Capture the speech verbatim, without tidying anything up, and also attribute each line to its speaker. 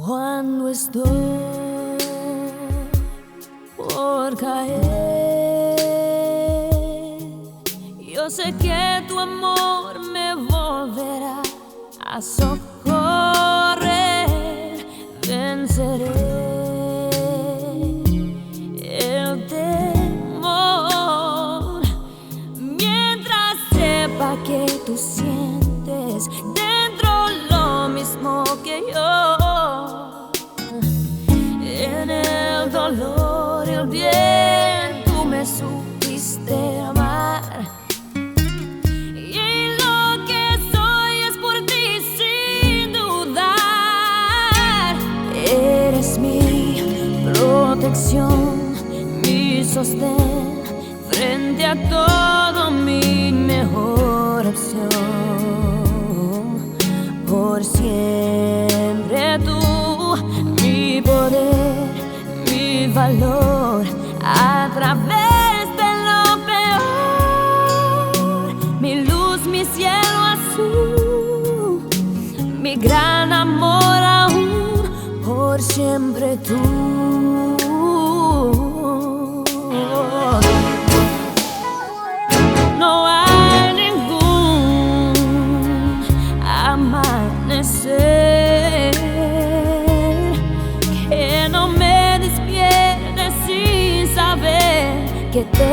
Speaker 1: Cuando estoy por caer, yo sé que tu amor me volverá a socorrer. Venceré el temor mientras sepa que tú sientes dentro lo mismo que yo. En el dolor y el bien tú me supiste amar, y lo que soy es por ti sin dudar. Eres mi protección, mi sostén frente a todo, mi mejor opción. Por siempre tú, mi poder, mi valor, a través de lo peor, mi luz, mi cielo azul, mi gran amor aún, por siempre tú. No hay ningún amanecer que no me despierte sin saber que te